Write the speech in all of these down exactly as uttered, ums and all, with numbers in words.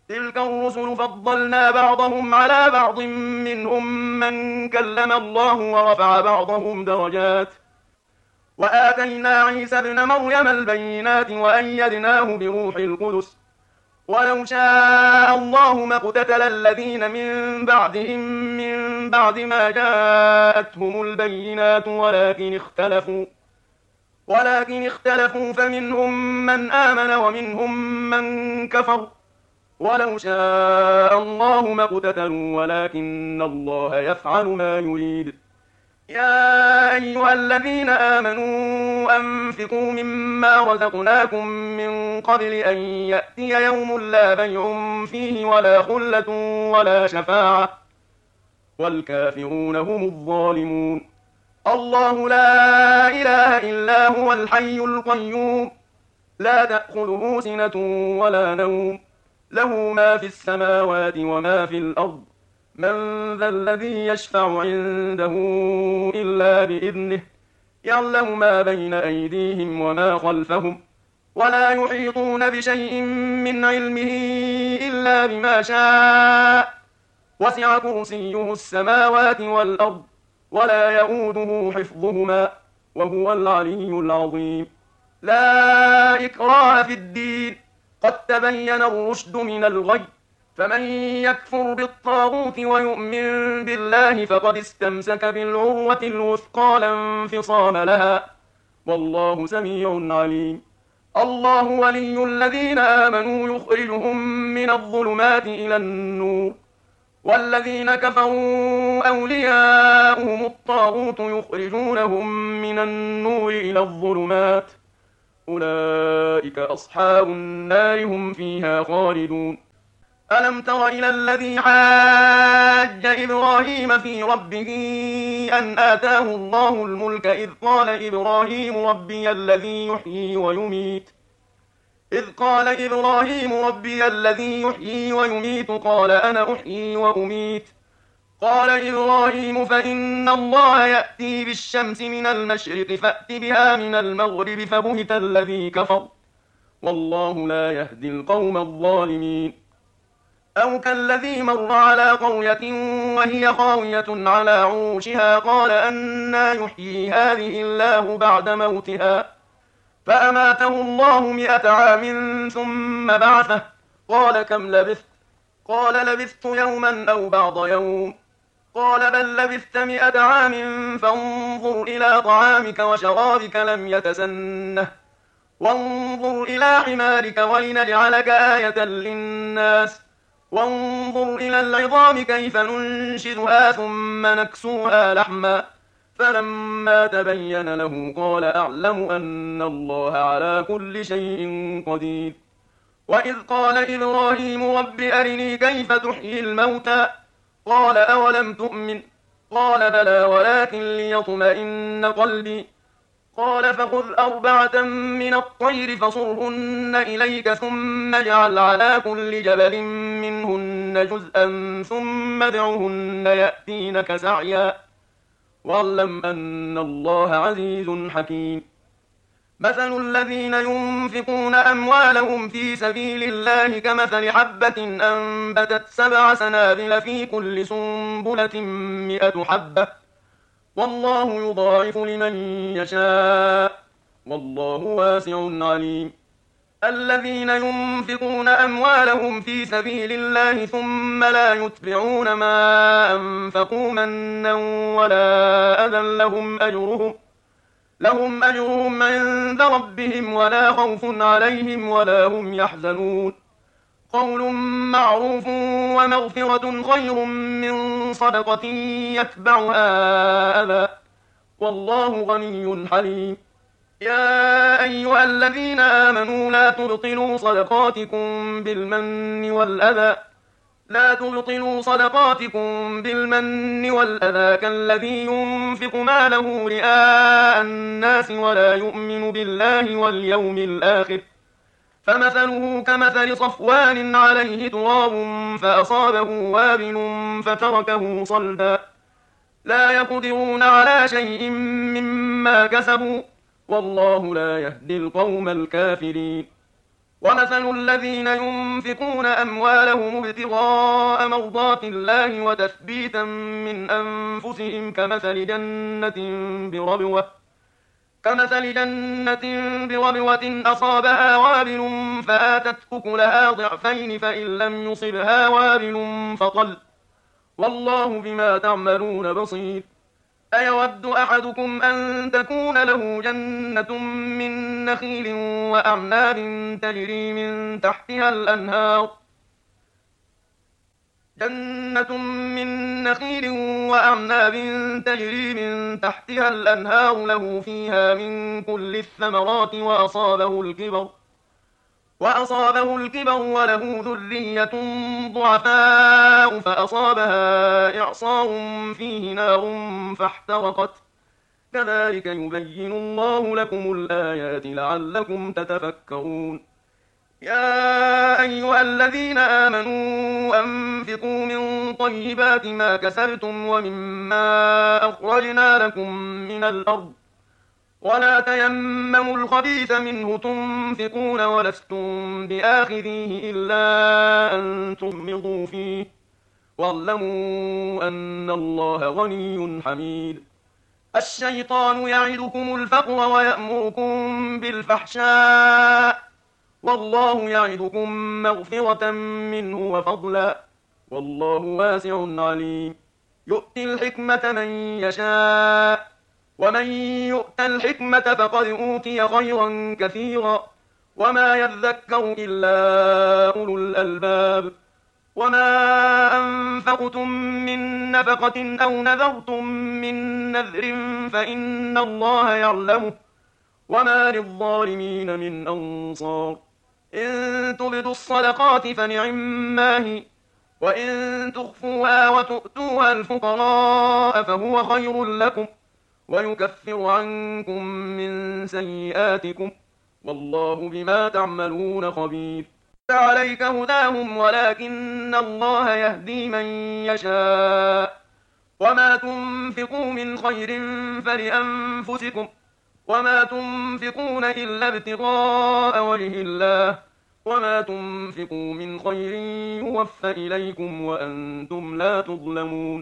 تلك الرسل فضلنا بعضهم على بعض منهم من كلم الله ورفع بعضهم درجات وآتينا عيسى ابن مريم البينات وأيدناه بروح القدس ولو شاء الله ما اقتتل الذين من بعدهم من بعد ما جاءتهم البينات ولكن اختلفوا ولكن اختلفوا فمنهم من آمن ومنهم من كفر ولو شاء الله ما اقتتلوا ولكن الله يفعل ما يريد يا أيها الذين آمنوا أنفقوا مما رزقناكم من قبل أن يأتي يوم لا بيع فيه ولا خلة ولا شفاعة والكافرون هم الظالمون الله لا إله إلا هو الحي القيوم لا تأخذه سنة ولا نوم له ما في السماوات وما في الأرض من ذا الذي يشفع عنده إلا بإذنه يعلم ما بين أيديهم وما خلفهم ولا يحيطون بشيء من علمه إلا بما شاء وسع كرسيه السماوات والأرض ولا يئوده حفظهما وهو العلي العظيم لا إكراه في الدين قد تبين الرشد من الغي فمن يكفر بالطاغوت ويؤمن بالله فقد استمسك بالعروة الوثقى لا انفصام لها والله سميع عليم الله ولي الذين آمنوا يخرجهم من الظلمات إلى النور والذين كفروا أولياؤهم الطاغوت يخرجونهم من النور إلى الظلمات أولئك أصحاب النار هم فيها خالدون ألم تر إلى الذي حاج إبراهيم في ربه أن آتاه الله الملك إذ قال إبراهيم ربي الذي يحيي ويميت إذ قال إبراهيم ربي الذي يحيي ويميت قال أنا أحيي وأميت قال إبراهيم فإن الله يأتي بالشمس من المشرق فأت بها من المغرب فبهت الذي كفر والله لا يهدي القوم الظالمين أو كالذي مر على قرية وهي خاوية على عروشها قال أنى يحيي هذه الله بعد موتها فأماته الله مئة عام ثم بعثه قال كم لبثت قال لبثت يوما أو بعض يوم قال بل لبثت مئة عام فانظر إلى طعامك وشرابك لم يتسنه وانظر إلى حمارك ولنجعلك آية للناس وانظر إلى العظام كيف ننشدها ثم نكسوها لحما فلما تبين له قال أعلم أن الله على كل شيء قدير وإذ قال إبراهيم رب أرني كيف تحيي الموتى قال أولم تؤمن قال بلى ولكن ليطمئن قلبي قال فخذ أربعة من الطير فصرهن إليك ثم اجعل على كل جبل منهن جزءا ثم ادعهن يأتينك سعيا واعلم أن الله عزيز حكيم مثل الذين ينفقون أموالهم في سبيل الله كمثل حبة أنبتت سبع سنابل في كل سنبلة مئة حبة والله يضاعف لمن يشاء والله واسع عليم الذين ينفقون أموالهم في سبيل الله ثم لا يتبعون ما أنفقوا منا ولا أذى لهم أجرهم لهم أجرهم عند ربهم ولا خوف عليهم ولا هم يحزنون قول معروف ومغفرة خير من صدقة يتبعها أذى والله غني حليم يا أيها الذين آمنوا لا تبطلوا صدقاتكم بالمن والأذى لا تبطلوا صدقاتكم بالمن والأذى كالذي ينفق ماله رئاء الناس ولا يؤمن بالله واليوم الآخر فمثله كمثل صفوان عليه تراب فأصابه وابل فتركه صلدا لا يقدرون على شيء مما كسبوا والله لا يهدي القوم الكافرين ومثل الذين ينفقون أموالهم ابتغاء مرضات الله وتثبيتا من أنفسهم كمثل جنة بربوة كمثل جنة بربوة أصابها وابل فآتت أكلها ضعفين فإن لم يصبها وابل فطل والله بما تعملون بصير أيود أحدكم أن تكون له جنة من نخيل وأعناب تجري من تحتها الأنهار جنة من نخيل وأعناب تجري من تحتها الأنهار له فيها من كل الثمرات وأصابه الكبر وأصابه الكبر وله ذرية ضعفاء فأصابها إعصار فيه نار فاحترقت كذلك يبين الله لكم الآيات لعلكم تتفكرون يا أيها الذين آمنوا أنفقوا من طيبات ما كسبتم ومما أخرجنا لكم من الأرض ولا تيمموا الخبيث منه تنفقون ولستم بآخذيه إلا أن تغمضوا فيه واعلموا أن الله غني حميد الشيطان يعدكم الفقر ويأمركم بالفحشاء والله يعدكم مغفرة منه وفضلا والله واسع عليم يؤتي الحكمة من يشاء ومن يؤت الحكمة فقد أوتي خيرا كثيرا وما يذكر إلا أولو الألباب وما أنفقتم من نفقة أو نذرتم من نذر فإن الله يعلمه وما للظالمين من أنصار إن تبدوا الصدقات فنعما هي وإن تخفوها وتؤتوها الفقراء فهو خير لكم ويكفر عنكم من سيئاتكم والله بما تعملون خبير عليك هداهم ولكن الله يهدي من يشاء وما تنفقوا من خير فلأنفسكم وما تنفقون إلا ابتغاء وجه الله وما تنفقوا من خير يوفى إليكم وأنتم لا تظلمون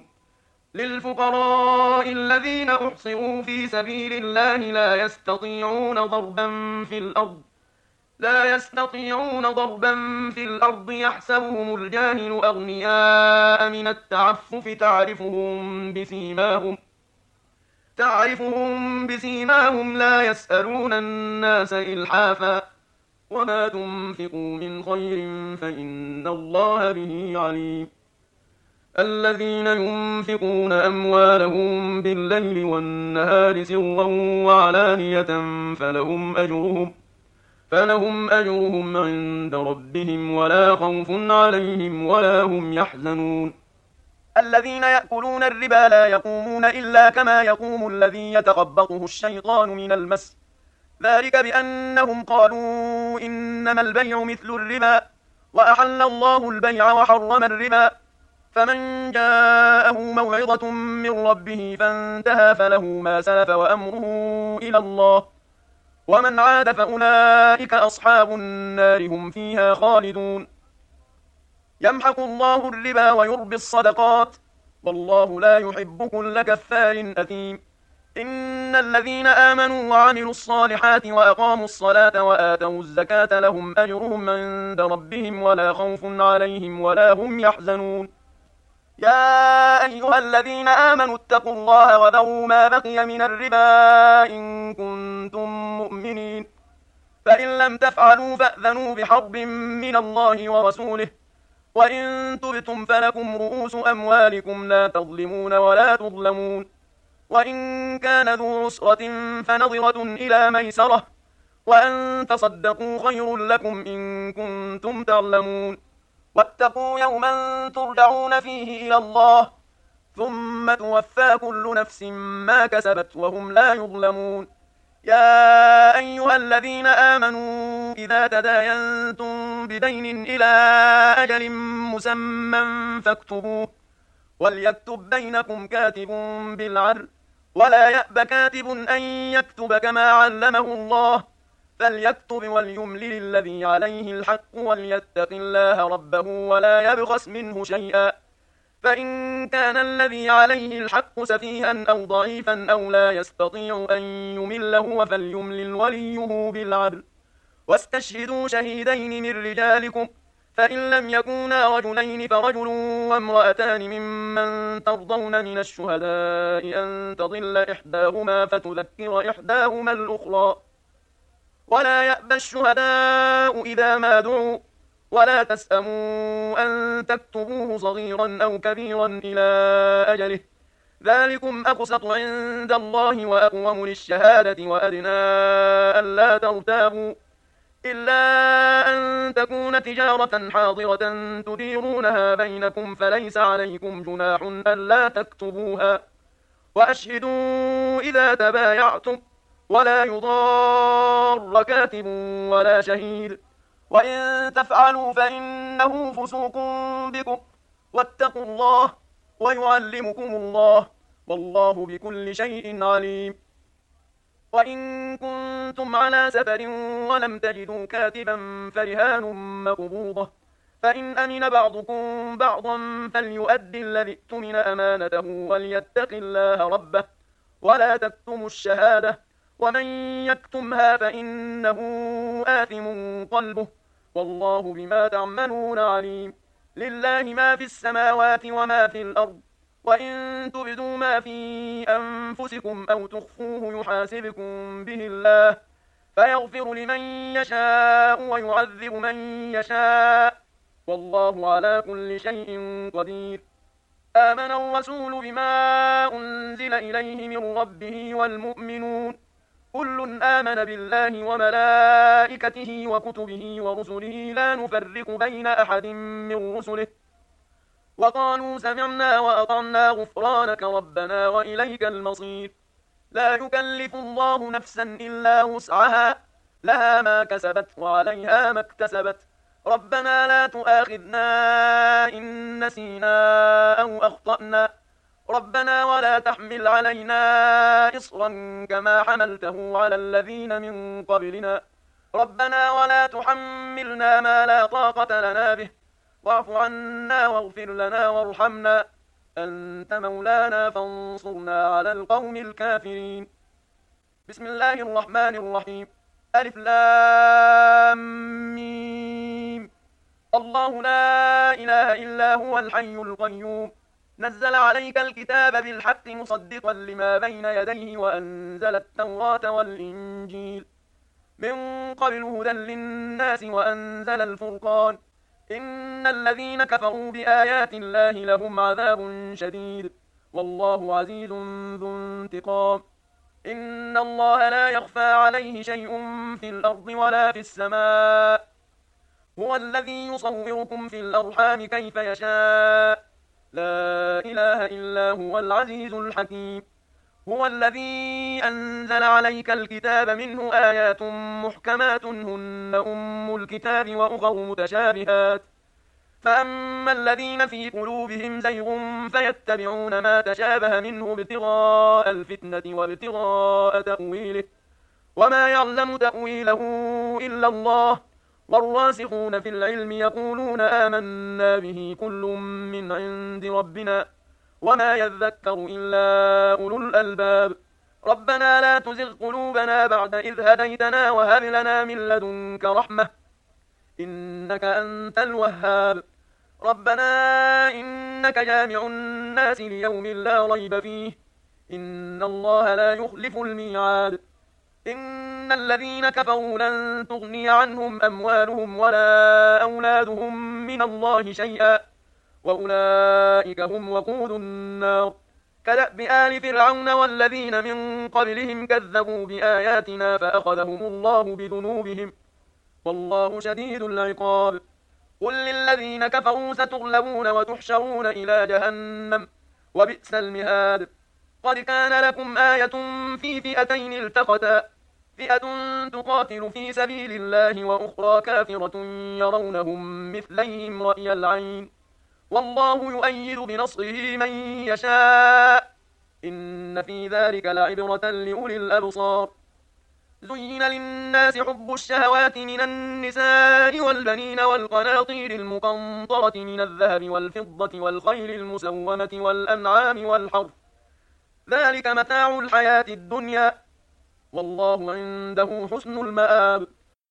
للفقراء الذين أحصروا في سبيل الله لا يستطيعون ضربا في الأرض لا يستطيعون ضربا في الأرض يحسبهم الجاهل أغنياء من التعفف تعرفهم بسيماهم تعرفهم بسيماهم لا يسألون الناس إلحافا وما تنفقوا من خير فإن الله به عليم الذين ينفقون أموالهم بالليل والنهار سرا وعلانية فلهم أجرهم فلهم أجرهم عند ربهم ولا خوف عليهم ولا هم يحزنون الذين يأكلون الربا لا يقومون إلا كما يقوم الذي يتخبطه الشيطان من المس ذلك بأنهم قالوا إنما البيع مثل الربا وأحل الله البيع وحرم الربا فمن جاءه موعظة من ربه فانتهى فله ما سلف وأمره إلى الله ومن عاد فأولئك أصحاب النار هم فيها خالدون يمحق الله الربا ويربي الصدقات والله لا يحب كل كفار أثيم إن الذين آمنوا وعملوا الصالحات وأقاموا الصلاة وآتوا الزكاة لهم أجرهم عند ربهم ولا خوف عليهم ولا هم يحزنون يا أيها الذين آمنوا اتقوا الله وذروا ما بقي من الربا إن كنتم مؤمنين فإن لم تفعلوا فأذنوا بحرب من الله ورسوله وإن تبتم فلكم رؤوس أموالكم لا تظلمون ولا تظلمون وإن كان ذو عسرة فنظرة إلى ميسرة وأن تصدقوا خير لكم إن كنتم تعلمون واتقوا يوما ترجعون فيه إلى الله ثم توفى كل نفس ما كسبت وهم لا يظلمون يا أيها الذين آمنوا إذا تداينتم بدين إلى أجل مسمى فاكتبوه وليكتب بينكم كاتب بالعدل ولا يأب كاتب أن يكتب كما علمه الله فليكتب وليملل الذي عليه الحق وليتق الله ربه ولا يبخس منه شيئا، فإن كان الذي عليه الحق سفيها أو ضعيفا أو لا يستطيع أن يمل هو فليملل وليه بالعدل، واستشهدوا شهيدين من رجالكم، فإن لم يكونا رجلين فرجل وامرأتان ممن ترضون من الشهداء أن تضل إحداهما فتذكر إحداهما الأخرى، ولا يأبى الشهداء إذا ما دعوا، ولا تسأموا أن تكتبوه صغيرا أو كبيرا إلى أجله، ذلكم أقسط عند الله وأقوم للشهادة وأدنى ألا ترتابوا، إلا أن تكون تجارة حاضرة تديرونها بينكم فليس عليكم جناح ألا تكتبوها، وأشهدوا إذا تبايعتم، ولا يضار كاتب ولا شهيد، وإن تفعلوا فإنه فسوق بكم، واتقوا الله ويعلمكم الله، والله بكل شيء عليم. وإن كنتم على سفر ولم تجدوا كاتبا فرهان مقبوضة، فإن أمن بعضكم بعضا فليؤدي الذي اؤتمن أمانته وليتق الله ربه ولا تكتموا الشهادة، ومن يكتمها فإنه آثم قلبه، والله بما تعملون عليم. لله ما في السماوات وما في الأرض، وإن تبدوا ما في أنفسكم أو تخفوه يحاسبكم به الله، فيغفر لمن يشاء ويعذب من يشاء، والله على كل شيء قدير. آمن الرسول بما أنزل إليه من ربه والمؤمنون كل آمن بالله وملائكته وكتبه ورسله لا نفرق بين أحد من رسله، وقالوا سمعنا وأطعنا غفرانك ربنا وإليك المصير. لا يكلف الله نفسا إلا وسعها، لها ما كسبت وعليها ما اكتسبت، ربنا لا تؤاخذنا إن نسينا أو أخطأنا، ربنا ولا تحمل علينا إصرا كما حملته على الذين من قبلنا، ربنا ولا تحملنا ما لا طاقة لنا به، واعف عنا واغفر لنا وارحمنا، أنت مولانا فانصرنا على القوم الكافرين. بسم الله الرحمن الرحيم. ألف لام ميم. الله لا إله إلا هو الحي القيوم، نزل عليك الكتاب بالحق مصدقا لما بين يديه وأنزل التوراة والإنجيل من قبل هدى للناس وأنزل الفرقان، إن الذين كفروا بآيات الله لهم عذاب شديد، والله عزيز ذو انتقام. إن الله لا يخفى عليه شيء في الأرض ولا في السماء، هو الذي يصوركم في الأرحام كيف يشاء، لا إله إلا هو العزيز الحكيم. هو الذي أنزل عليك الكتاب منه آيات محكمات هن أم الكتاب وأخر متشابهات، فأما الذين في قلوبهم زيغ فيتبعون ما تشابه منه ابتغاء الفتنة وابتغاء تأويله، وما يعلم تأويله إلا الله، والراسخون في العلم يقولون آمنا به كل من عند ربنا وما يذكر إلا أولو الألباب. ربنا لا تزغ قلوبنا بعد إذ هديتنا وهب لنا من لدنك رحمة إنك أنت الوهاب. ربنا إنك جامع الناس ليوم لا ريب فيه، إن الله لا يخلف الميعاد. إن الذين كفروا لن تغني عنهم أموالهم ولا أولادهم من الله شيئا، وأولئك هم وقود النار. كدأب آل فرعون والذين من قبلهم كذبوا بآياتنا فأخذهم الله بذنوبهم، والله شديد العقاب. قل للذين كفروا ستغلبون وتحشرون إلى جهنم وبئس المهاد. قد كان لكم آية في فئتين التقتا، فئة تقاتل في سبيل الله وأخرى كافرة يرونهم مثليهم رأي العين، والله يؤيد بنصره من يشاء، إن في ذلك لعبرة لأولي الأبصار. زين للناس حب الشهوات من النساء والبنين والقناطير المقنطرة من الذهب والفضة والخيل المسومة والأنعام والحرث، ذلك متاع الحياة الدنيا، والله عنده حسن المآب.